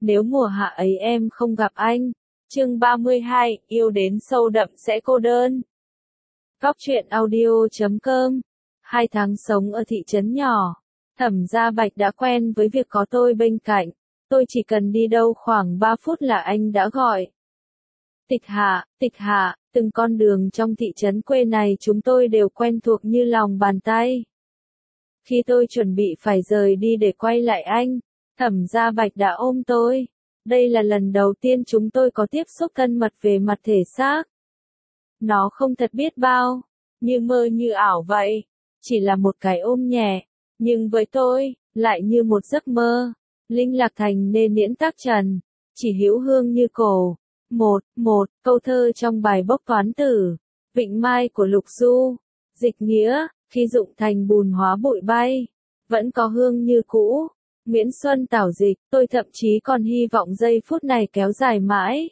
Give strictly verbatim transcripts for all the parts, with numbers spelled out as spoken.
nếu mùa hạ ấy em không gặp anh. Chương ba mươi hai, yêu đến sâu đậm sẽ cô đơn. Góc truyện audio chấm com. Hai tháng sống ở thị trấn nhỏ, Thẩm Gia Bạch đã quen với việc có tôi bên cạnh. Tôi chỉ cần đi đâu khoảng ba phút là anh đã gọi. Tịch Hạ, Tịch Hạ, từng con đường trong thị trấn quê này chúng tôi đều quen thuộc như lòng bàn tay. Khi tôi chuẩn bị phải rời đi để quay lại anh, Thẩm Gia Bạch đã ôm tôi. Đây là lần đầu tiên chúng tôi có tiếp xúc thân mật về mặt thể xác. Nó không thật biết bao, như mơ như ảo vậy, chỉ là một cái ôm nhẹ, nhưng với tôi, lại như một giấc mơ. Linh lạc thành nên miễn tác trần, chỉ hữu hương như cổ. Một, một, câu thơ trong bài bốc toán tử, Vịnh Mai của Lục Du. Dịch nghĩa, khi dụng thành bùn hóa bụi bay, vẫn có hương như cũ. Nguyễn Xuân Tảo dịch, tôi thậm chí còn hy vọng giây phút này kéo dài mãi.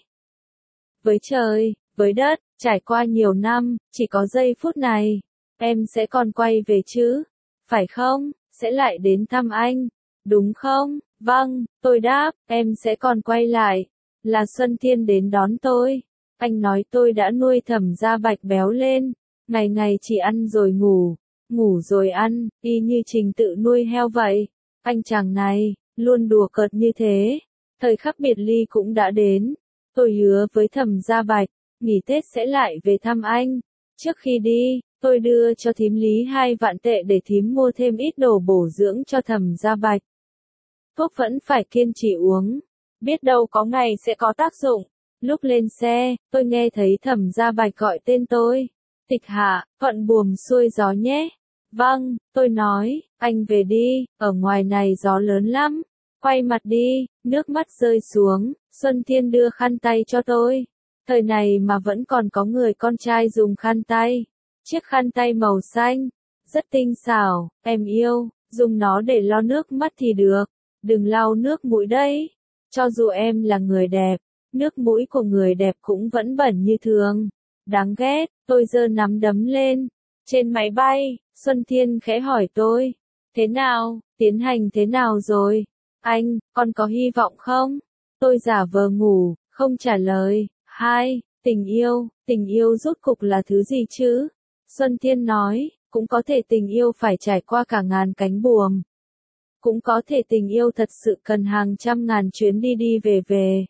Với trời, với đất, trải qua nhiều năm, chỉ có giây phút này, em sẽ còn quay về chứ? Phải không? Sẽ lại đến thăm anh, đúng không? Vâng, tôi đáp, em sẽ còn quay lại. Là Xuân Thiên đến đón tôi. Anh nói tôi đã nuôi Thẩm Gia Bạch béo lên, ngày ngày chỉ ăn rồi ngủ, ngủ rồi ăn, y như Trình tự nuôi heo vậy. Anh chàng này, luôn đùa cợt như thế. Thời khắc biệt ly cũng đã đến. Tôi hứa với Thẩm Gia Bạch, nghỉ Tết sẽ lại về thăm anh. Trước khi đi, tôi đưa cho thím Lý hai vạn tệ để thím mua thêm ít đồ bổ dưỡng cho Thẩm Gia Bạch. Thuốc vẫn phải kiên trì uống, biết đâu có ngày sẽ có tác dụng. Lúc lên xe, tôi nghe thấy Thẩm Gia Bạch gọi tên tôi. Tịch Hạ, thuận buồm xuôi gió nhé. Vâng, tôi nói, anh về đi, ở ngoài này gió lớn lắm. Quay mặt đi, nước mắt rơi xuống, Xuân Thiên đưa khăn tay cho tôi. Thời này mà vẫn còn có người con trai dùng khăn tay. Chiếc khăn tay màu xanh, rất tinh xảo, em yêu, dùng nó để lau nước mắt thì được, đừng lau nước mũi đấy. Cho dù em là người đẹp, nước mũi của người đẹp cũng vẫn bẩn như thường. Đáng ghét, tôi giơ nắm đấm lên. Trên máy bay, Xuân Thiên khẽ hỏi tôi, thế nào, tiến hành thế nào rồi? Anh, con có hy vọng không? Tôi giả vờ ngủ, không trả lời. Hai, tình yêu, tình yêu rốt cục là thứ gì chứ? Xuân Thiên nói, cũng có thể tình yêu phải trải qua cả ngàn cánh buồm. Cũng có thể tình yêu thật sự cần hàng trăm ngàn chuyến đi đi về về.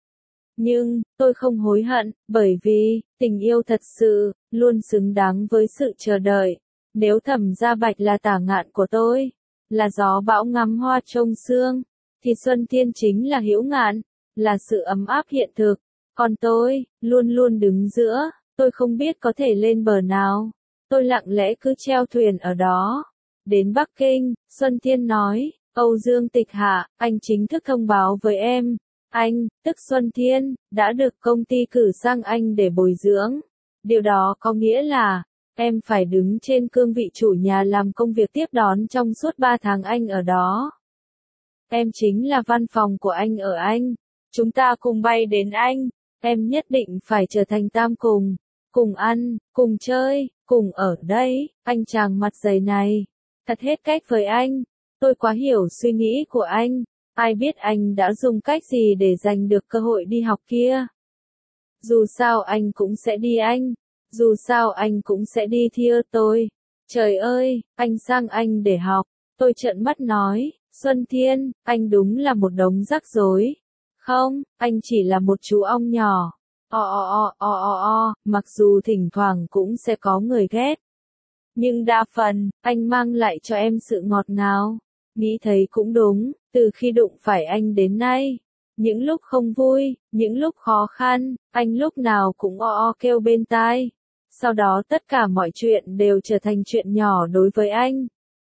Nhưng, tôi không hối hận, bởi vì, tình yêu thật sự, luôn xứng đáng với sự chờ đợi. Nếu Thẩm Gia Bạch là tả ngạn của tôi, là gió bão ngắm hoa trông sương, thì Xuân Thiên chính là hữu ngạn, là sự ấm áp hiện thực. Còn tôi, luôn luôn đứng giữa, tôi không biết có thể lên bờ nào. Tôi lặng lẽ cứ treo thuyền ở đó. Đến Bắc Kinh, Xuân Thiên nói, Âu Dương Tịch Hạ, anh chính thức thông báo với em. Anh, tức Xuân Thiên, đã được công ty cử sang anh để bồi dưỡng. Điều đó có nghĩa là, em phải đứng trên cương vị chủ nhà làm công việc tiếp đón trong suốt ba tháng anh ở đó. Em chính là văn phòng của anh ở Anh. Chúng ta cùng bay đến Anh. Em nhất định phải trở thành tam cùng. Cùng ăn, cùng chơi, cùng ở đây. Anh chàng mặt dày này. Thật hết cách với anh. Tôi quá hiểu suy nghĩ của anh. Ai biết anh đã dùng cách gì để giành được cơ hội đi học kia. Dù sao anh cũng sẽ đi Anh. Dù sao anh cũng sẽ đi thi ơ tôi. Trời ơi, anh sang Anh để học. Tôi trợn mắt nói, Xuân Thiên, anh đúng là một đống rắc rối. Không, anh chỉ là một chú ong nhỏ. O o o o o o, mặc dù thỉnh thoảng cũng sẽ có người ghét. Nhưng đa phần, anh mang lại cho em sự ngọt ngào. Nghĩ thấy cũng đúng, từ khi đụng phải anh đến nay. Những lúc không vui, những lúc khó khăn, anh lúc nào cũng o o kêu bên tai. Sau đó tất cả mọi chuyện đều trở thành chuyện nhỏ đối với anh.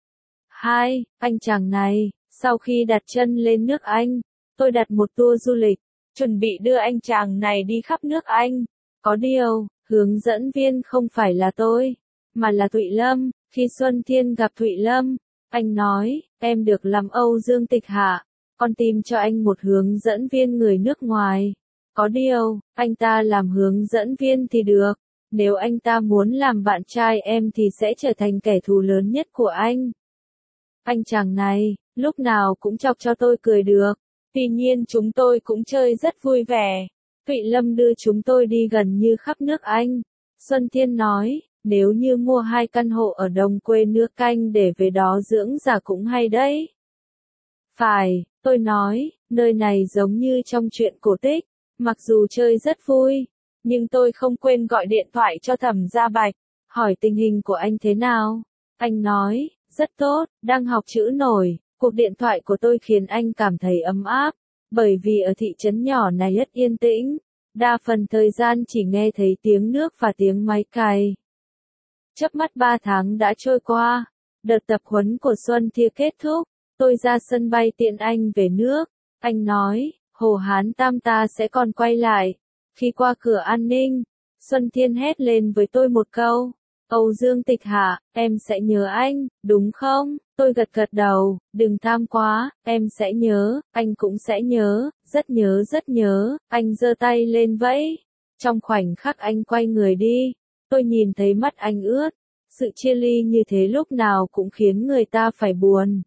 Hai, anh chàng này, sau khi đặt chân lên nước Anh, tôi đặt một tour du lịch, chuẩn bị đưa anh chàng này đi khắp nước Anh. Có điều, hướng dẫn viên không phải là tôi, mà là Thụy Lâm. Khi Xuân Thiên gặp Thụy Lâm, anh nói, em được làm Âu Dương Tịch Hạ, con tìm cho anh một hướng dẫn viên người nước ngoài. Có điều, anh ta làm hướng dẫn viên thì được, nếu anh ta muốn làm bạn trai em thì sẽ trở thành kẻ thù lớn nhất của anh. Anh chàng này, lúc nào cũng chọc cho tôi cười được. Tuy nhiên chúng tôi cũng chơi rất vui vẻ. Thụy Lâm đưa chúng tôi đi gần như khắp nước Anh. Xuân Thiên nói, nếu như mua hai căn hộ ở đồng quê nước Anh để về đó dưỡng già cũng hay đấy. Phải, tôi nói, nơi này giống như trong truyện cổ tích, mặc dù chơi rất vui, nhưng tôi không quên gọi điện thoại cho Thẩm Gia Bạch, hỏi tình hình của anh thế nào. Anh nói, rất tốt, đang học chữ nổi. Cuộc điện thoại của tôi khiến anh cảm thấy ấm áp, bởi vì ở thị trấn nhỏ này rất yên tĩnh, đa phần thời gian chỉ nghe thấy tiếng nước và tiếng máy cày. Chớp mắt ba tháng đã trôi qua, đợt tập huấn của Xuân Thia kết thúc, tôi ra sân bay tiện anh về nước. Anh nói, Hồ Hán Tam ta sẽ còn quay lại. Khi qua cửa an ninh, Xuân Thiên hét lên với tôi một câu, Âu Dương Tịch Hạ, em sẽ nhớ anh, đúng không? Tôi gật gật đầu, đừng tham quá, em sẽ nhớ, anh cũng sẽ nhớ, rất nhớ rất nhớ. Anh giơ tay lên vẫy. Trong khoảnh khắc anh quay người đi, tôi nhìn thấy mắt anh ướt. Sự chia ly như thế lúc nào cũng khiến người ta phải buồn.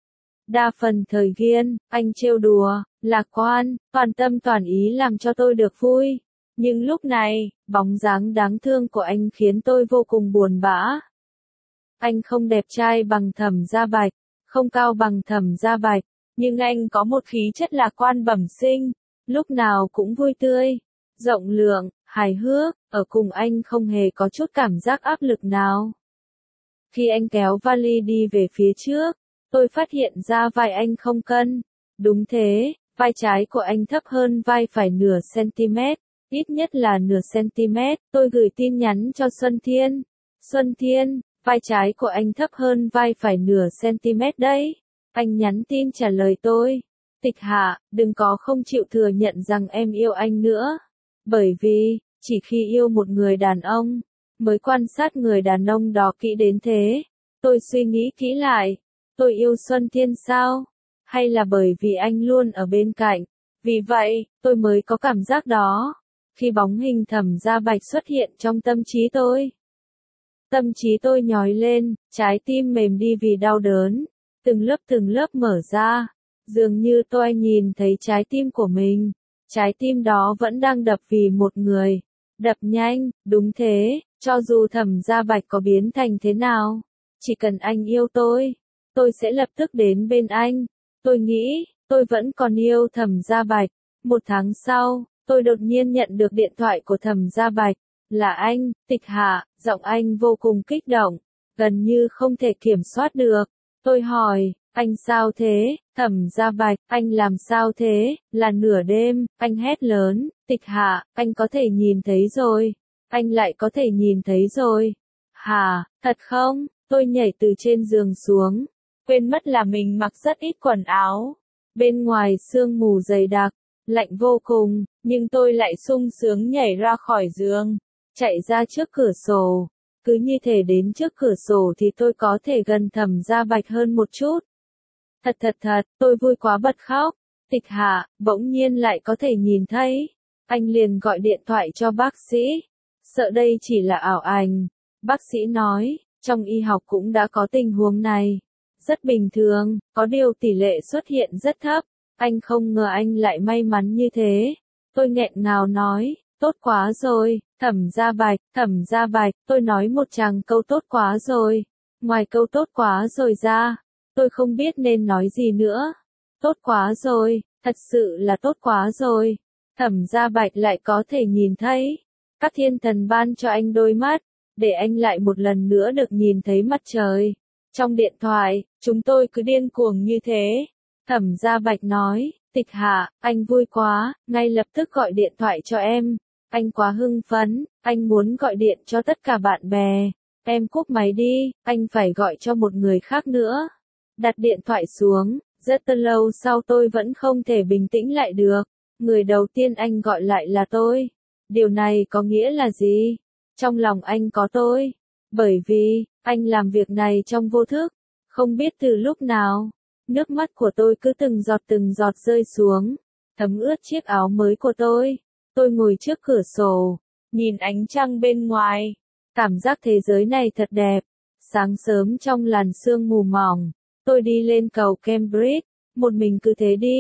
Đa phần thời gian, anh trêu đùa, lạc quan, toàn tâm toàn ý làm cho tôi được vui. Nhưng lúc này, bóng dáng đáng thương của anh khiến tôi vô cùng buồn bã. Anh không đẹp trai bằng Thẩm Gia Bạch, không cao bằng Thẩm Gia Bạch, nhưng anh có một khí chất lạc quan bẩm sinh, lúc nào cũng vui tươi, rộng lượng, hài hước, ở cùng anh không hề có chút cảm giác áp lực nào. Khi anh kéo vali đi về phía trước, tôi phát hiện ra vai anh không cân. Đúng thế, vai trái của anh thấp hơn vai phải nửa cm, ít nhất là nửa cm. Tôi gửi tin nhắn cho Xuân Thiên. Xuân Thiên, vai trái của anh thấp hơn vai phải nửa cm đấy. Anh nhắn tin trả lời tôi. Tịch Hạ, đừng có không chịu thừa nhận rằng em yêu anh nữa. Bởi vì, chỉ khi yêu một người đàn ông, mới quan sát người đàn ông đó kỹ đến thế. Tôi suy nghĩ kỹ lại. Tôi yêu Xuân Thiên sao? Hay là bởi vì anh luôn ở bên cạnh? Vì vậy, tôi mới có cảm giác đó. Khi bóng hình Thẩm Gia Bạch xuất hiện trong tâm trí tôi, tâm trí tôi nhói lên, trái tim mềm đi vì đau đớn, từng lớp từng lớp mở ra, dường như tôi nhìn thấy trái tim của mình, trái tim đó vẫn đang đập vì một người, đập nhanh, đúng thế, cho dù Thẩm Gia Bạch có biến thành thế nào, chỉ cần anh yêu tôi, tôi sẽ lập tức đến bên anh. Tôi nghĩ, tôi vẫn còn yêu Thẩm Gia Bạch. Một tháng sau, tôi đột nhiên nhận được điện thoại của Thẩm Gia Bạch. Là anh, Tịch Hạ, giọng anh vô cùng kích động, gần như không thể kiểm soát được. Tôi hỏi, anh sao thế? Thẩm Gia Bạch, anh làm sao thế? Là nửa đêm, anh hét lớn, Tịch Hạ, anh có thể nhìn thấy rồi. Anh lại có thể nhìn thấy rồi. Hả, thật không? Tôi nhảy từ trên giường xuống, quên mất là mình mặc rất ít quần áo. Bên ngoài sương mù dày đặc, lạnh vô cùng, nhưng tôi lại sung sướng nhảy ra khỏi giường, chạy ra trước cửa sổ. Cứ như thể đến trước cửa sổ thì tôi có thể gần Thẩm Gia Bạch hơn một chút. Thật thật thật, tôi vui quá bật khóc. Tịch Hạ, bỗng nhiên lại có thể nhìn thấy. Anh liền gọi điện thoại cho bác sĩ. Sợ đây chỉ là ảo ảnh. Bác sĩ nói, trong y học cũng đã có tình huống này. Rất bình thường, có điều tỷ lệ xuất hiện rất thấp. Anh không ngờ anh lại may mắn như thế. Tôi nghẹn ngào nói, tốt quá rồi, Thẩm Gia Bạch, Thẩm Gia Bạch, tôi nói một tràng câu tốt quá rồi. Ngoài câu tốt quá rồi ra, tôi không biết nên nói gì nữa. Tốt quá rồi, thật sự là tốt quá rồi. Thẩm Gia Bạch lại có thể nhìn thấy. Các thiên thần ban cho anh đôi mắt, để anh lại một lần nữa được nhìn thấy mặt trời. Trong điện thoại, chúng tôi cứ điên cuồng như thế. Thẩm Gia Bạch nói, Tịch Hạ, anh vui quá, ngay lập tức gọi điện thoại cho em. Anh quá hưng phấn, anh muốn gọi điện cho tất cả bạn bè. Em cúp máy đi, anh phải gọi cho một người khác nữa. Đặt điện thoại xuống, rất lâu sau tôi vẫn không thể bình tĩnh lại được. Người đầu tiên anh gọi lại là tôi. Điều này có nghĩa là gì? Trong lòng anh có tôi. Bởi vì, anh làm việc này trong vô thức. Không biết từ lúc nào, nước mắt của tôi cứ từng giọt từng giọt rơi xuống, thấm ướt chiếc áo mới của tôi. Tôi ngồi trước cửa sổ, nhìn ánh trăng bên ngoài. Cảm giác thế giới này thật đẹp. Sáng sớm trong làn sương mù mỏng, tôi đi lên cầu Cambridge, một mình cứ thế đi.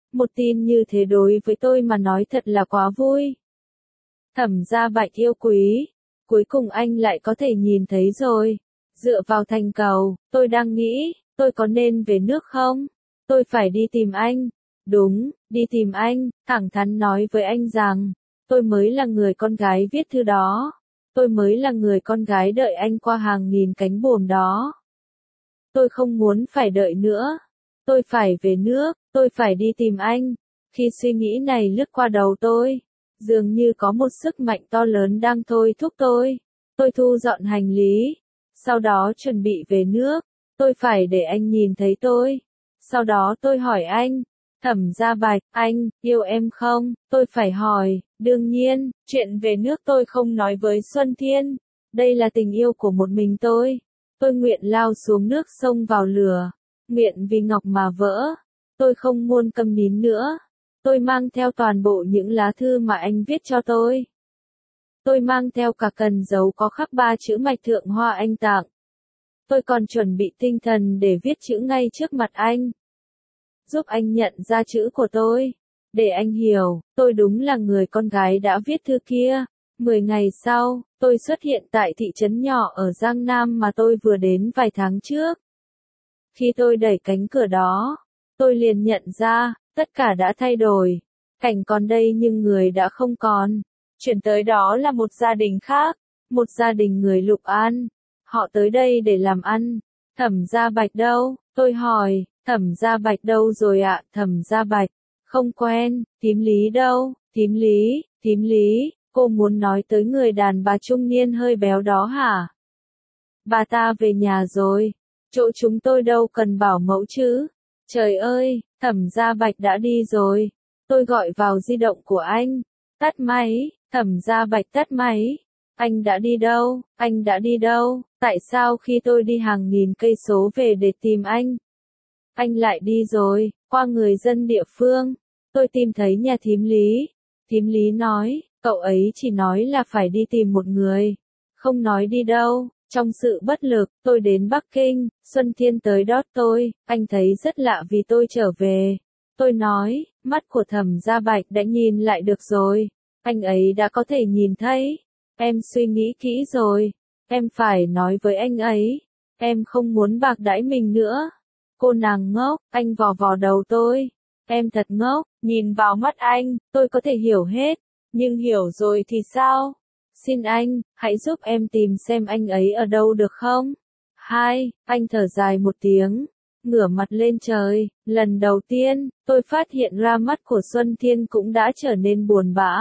Một tin như thế đối với tôi mà nói thật là quá vui. Thẩm Gia Bạch yêu quý, cuối cùng anh lại có thể nhìn thấy rồi. Dựa vào thành cầu, tôi đang nghĩ, tôi có nên về nước không? Tôi phải đi tìm anh. Đúng, đi tìm anh, thẳng thắn nói với anh rằng, tôi mới là người con gái viết thư đó. Tôi mới là người con gái đợi anh qua hàng nghìn cánh buồm đó. Tôi không muốn phải đợi nữa. Tôi phải về nước, tôi phải đi tìm anh. Khi suy nghĩ này lướt qua đầu tôi, dường như có một sức mạnh to lớn đang thôi thúc tôi. Tôi thu dọn hành lý, sau đó chuẩn bị về nước. Tôi phải để anh nhìn thấy tôi. Sau đó tôi hỏi anh, Thẩm Gia Bạch, anh, yêu em không? Tôi phải hỏi, đương nhiên, chuyện về nước tôi không nói với Xuân Thiên. Đây là tình yêu của một mình tôi. Tôi nguyện lao xuống nước sông vào lửa. Nguyện vì ngọc mà vỡ. Tôi không muốn câm nín nữa. Tôi mang theo toàn bộ những lá thư mà anh viết cho tôi. Tôi mang theo cả cần dấu có khắc ba chữ mạch thượng hoa anh tặng. Tôi còn chuẩn bị tinh thần để viết chữ ngay trước mặt anh. Giúp anh nhận ra chữ của tôi. Để anh hiểu, tôi đúng là người con gái đã viết thư kia. Mười ngày sau, tôi xuất hiện tại thị trấn nhỏ ở Giang Nam mà tôi vừa đến vài tháng trước. Khi tôi đẩy cánh cửa đó, tôi liền nhận ra, tất cả đã thay đổi. Cảnh còn đây nhưng người đã không còn. Chuyển tới đó là một gia đình khác, một gia đình người Lục An. Họ tới đây để làm ăn. Thẩm Gia Bạch đâu? Tôi hỏi, Thẩm Gia Bạch đâu rồi ạ? Thẩm Gia Bạch, không quen. Thím Lý đâu? Thím Lý, thím Lý, cô muốn nói tới người đàn bà trung niên hơi béo đó hả? Bà ta về nhà rồi. Chỗ chúng tôi đâu cần bảo mẫu chứ. Trời ơi, Thẩm Gia Bạch đã đi rồi. Tôi gọi vào di động của anh. Tắt máy, Thẩm Gia Bạch tắt máy. Anh đã đi đâu? Anh đã đi đâu? Tại sao khi tôi đi hàng nghìn cây số về để tìm anh, anh lại đi rồi? Qua người dân địa phương, tôi tìm thấy nhà thím Lý. Thím Lý nói, cậu ấy chỉ nói là phải đi tìm một người, không nói đi đâu. Trong sự bất lực, tôi đến Bắc Kinh. Xuân Thiên tới đón tôi. Anh thấy rất lạ vì tôi trở về. Tôi nói, mắt của Thẩm Gia Bạch đã nhìn lại được rồi. Anh ấy đã có thể nhìn thấy. Em suy nghĩ kỹ rồi. Em phải nói với anh ấy. Em không muốn bạc đãi mình nữa. Cô nàng ngốc, anh vò vò đầu tôi. Em thật ngốc, nhìn vào mắt anh, tôi có thể hiểu hết. Nhưng hiểu rồi thì sao? Xin anh, hãy giúp em tìm xem anh ấy ở đâu được không? Hai, anh thở dài một tiếng, ngửa mặt lên trời. Lần đầu tiên, tôi phát hiện ra mắt của Xuân Thiên cũng đã trở nên buồn bã.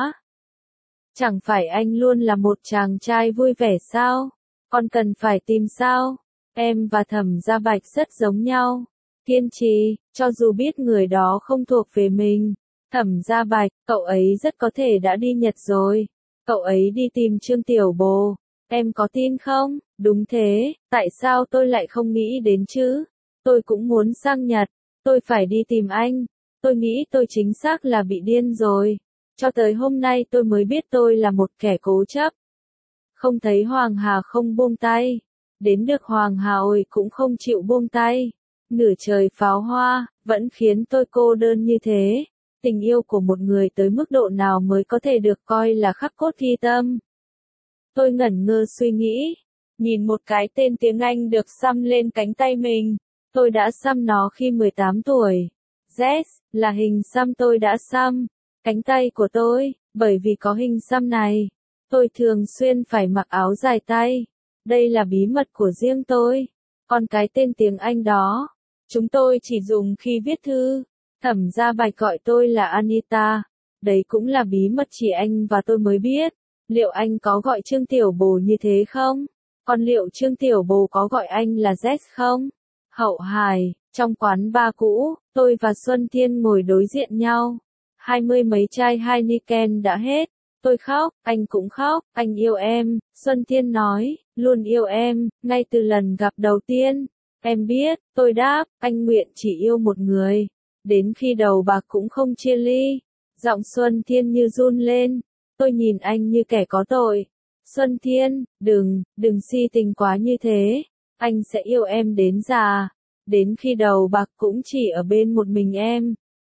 Chẳng phải anh luôn là một chàng trai vui vẻ sao? Còn cần phải tìm sao? Em và Thẩm Gia Bạch rất giống nhau. Kiên trì, cho dù biết người đó không thuộc về mình. Thẩm Gia Bạch, cậu ấy rất có thể đã đi Nhật rồi. Cậu ấy đi tìm Trương Tiểu Bồ. Em có tin không? Đúng thế, tại sao tôi lại không nghĩ đến chứ? Tôi cũng muốn sang Nhật. Tôi phải đi tìm anh. Tôi nghĩ tôi chính xác là bị điên rồi. Cho tới hôm nay tôi mới biết tôi là một kẻ cố chấp. Không thấy Hoàng Hà không buông tay. Đến được Hoàng Hà ôi cũng không chịu buông tay. Nửa trời pháo hoa, vẫn khiến tôi cô đơn như thế. Tình yêu của một người tới mức độ nào mới có thể được coi là khắc cốt ghi tâm? Tôi ngẩn ngơ suy nghĩ. Nhìn một cái tên tiếng Anh được xăm lên cánh tay mình. Tôi đã xăm nó khi mười tám tuổi. Z, là hình xăm tôi đã xăm. Cánh tay của tôi, bởi vì có hình xăm này. Tôi thường xuyên phải mặc áo dài tay. Đây là bí mật của riêng tôi. Còn cái tên tiếng Anh đó, chúng tôi chỉ dùng khi viết thư. Thẩm Gia Bạch gọi tôi là Anita. Đấy cũng là bí mật chỉ anh và tôi mới biết. Liệu anh có gọi Trương Tiểu Bồ như thế không? Còn liệu Trương Tiểu Bồ có gọi anh là Z không? Hậu hài, trong quán bar cũ, tôi và Xuân Thiên ngồi đối diện nhau. Hai mươi mấy chai Heineken đã hết. Tôi khóc, anh cũng khóc. Anh yêu em, Xuân Thiên nói, luôn yêu em, ngay từ lần gặp đầu tiên. Em biết, tôi đáp, anh nguyện chỉ yêu một người. Đến khi đầu bạc cũng không chia ly. Giọng Xuân Thiên như run lên. Tôi nhìn anh như kẻ có tội. Xuân Thiên, đừng, đừng si tình quá như thế. Anh sẽ yêu em đến già. Đến khi đầu bạc cũng chỉ ở bên một mình em.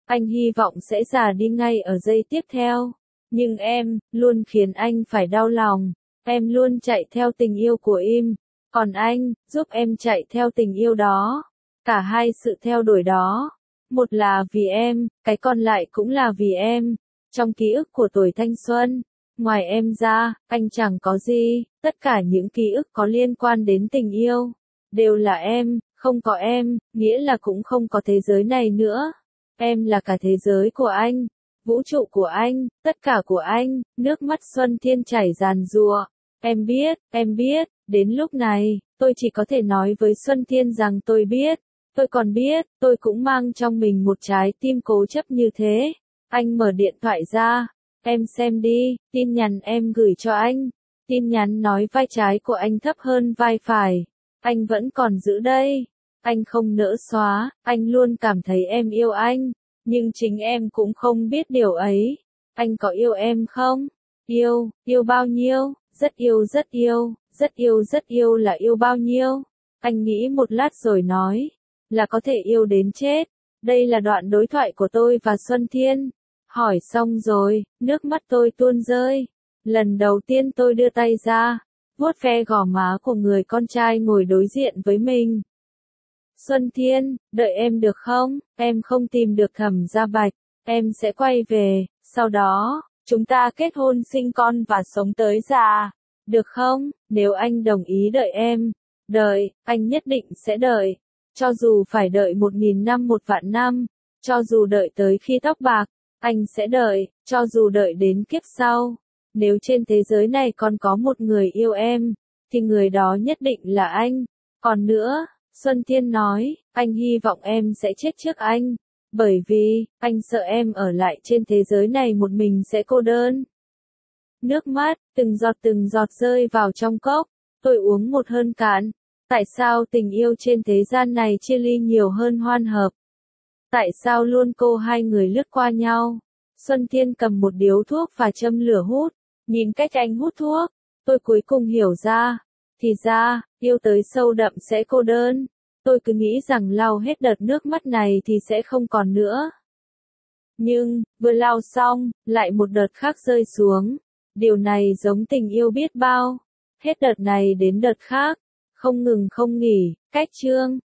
anh hy vọng sẽ già đi ngay ở giây tiếp theo. Nhưng em, luôn khiến anh phải đau lòng. Em luôn chạy theo tình yêu của em. Còn anh, giúp em chạy theo tình yêu đó. Cả hai sự theo đuổi đó. Một là vì em, cái còn lại cũng là vì em. Trong ký ức của tuổi thanh xuân, ngoài em ra, anh chẳng có gì. Tất cả những ký ức có liên quan đến tình yêu đều là em. Không có em, nghĩa là cũng không có thế giới này nữa. Em là cả thế giới của anh, vũ trụ của anh, tất cả của anh. Nước mắt Xuân Thiên chảy ràn rụa. Em biết, em biết, đến lúc này, tôi chỉ có thể nói với Xuân Thiên rằng tôi biết. Tôi còn biết, tôi cũng mang trong mình một trái tim cố chấp như thế. Anh mở điện thoại ra, em xem đi, tin nhắn em gửi cho anh. Tin nhắn nói vai trái của anh thấp hơn vai phải. Anh vẫn còn giữ đây. Anh không nỡ xóa, anh luôn cảm thấy em yêu anh. Nhưng chính em cũng không biết điều ấy. Anh có yêu em không? Yêu, yêu bao nhiêu? Rất yêu rất yêu, rất yêu rất yêu là yêu bao nhiêu? Anh nghĩ một lát rồi nói. Là có thể yêu đến chết. Đây là đoạn đối thoại của tôi và Xuân Thiên. Hỏi xong rồi, nước mắt tôi tuôn rơi. Lần đầu tiên tôi đưa tay ra, vuốt ve gò má của người con trai ngồi đối diện với mình. Xuân Thiên, đợi em được không? Em không tìm được Thẩm Gia Bạch. Em sẽ quay về, sau đó, chúng ta kết hôn sinh con và sống tới già. Được không? Nếu anh đồng ý đợi em. Đợi, anh nhất định sẽ đợi. Cho dù phải đợi một nghìn năm một vạn năm. Cho dù đợi tới khi tóc bạc. Anh sẽ đợi, cho dù đợi đến kiếp sau. Nếu trên thế giới này còn có một người yêu em, thì người đó nhất định là anh. Còn nữa, Xuân Thiên nói, anh hy vọng em sẽ chết trước anh. Bởi vì, anh sợ em ở lại trên thế giới này một mình sẽ cô đơn. Nước mắt, từng giọt từng giọt rơi vào trong cốc. Tôi uống một hơi cạn. Tại sao tình yêu trên thế gian này chia ly nhiều hơn hoan hợp? Tại sao luôn cô hai người lướt qua nhau? Xuân Thiên cầm một điếu thuốc và châm lửa hút. Nhìn cách anh hút thuốc, tôi cuối cùng hiểu ra. Thì ra, yêu tới sâu đậm sẽ cô đơn. Tôi cứ nghĩ rằng lau hết đợt nước mắt này thì sẽ không còn nữa. Nhưng, vừa lau xong, lại một đợt khác rơi xuống. Điều này giống tình yêu biết bao. Hết đợt này đến đợt khác. Không ngừng không nghỉ, cách chương.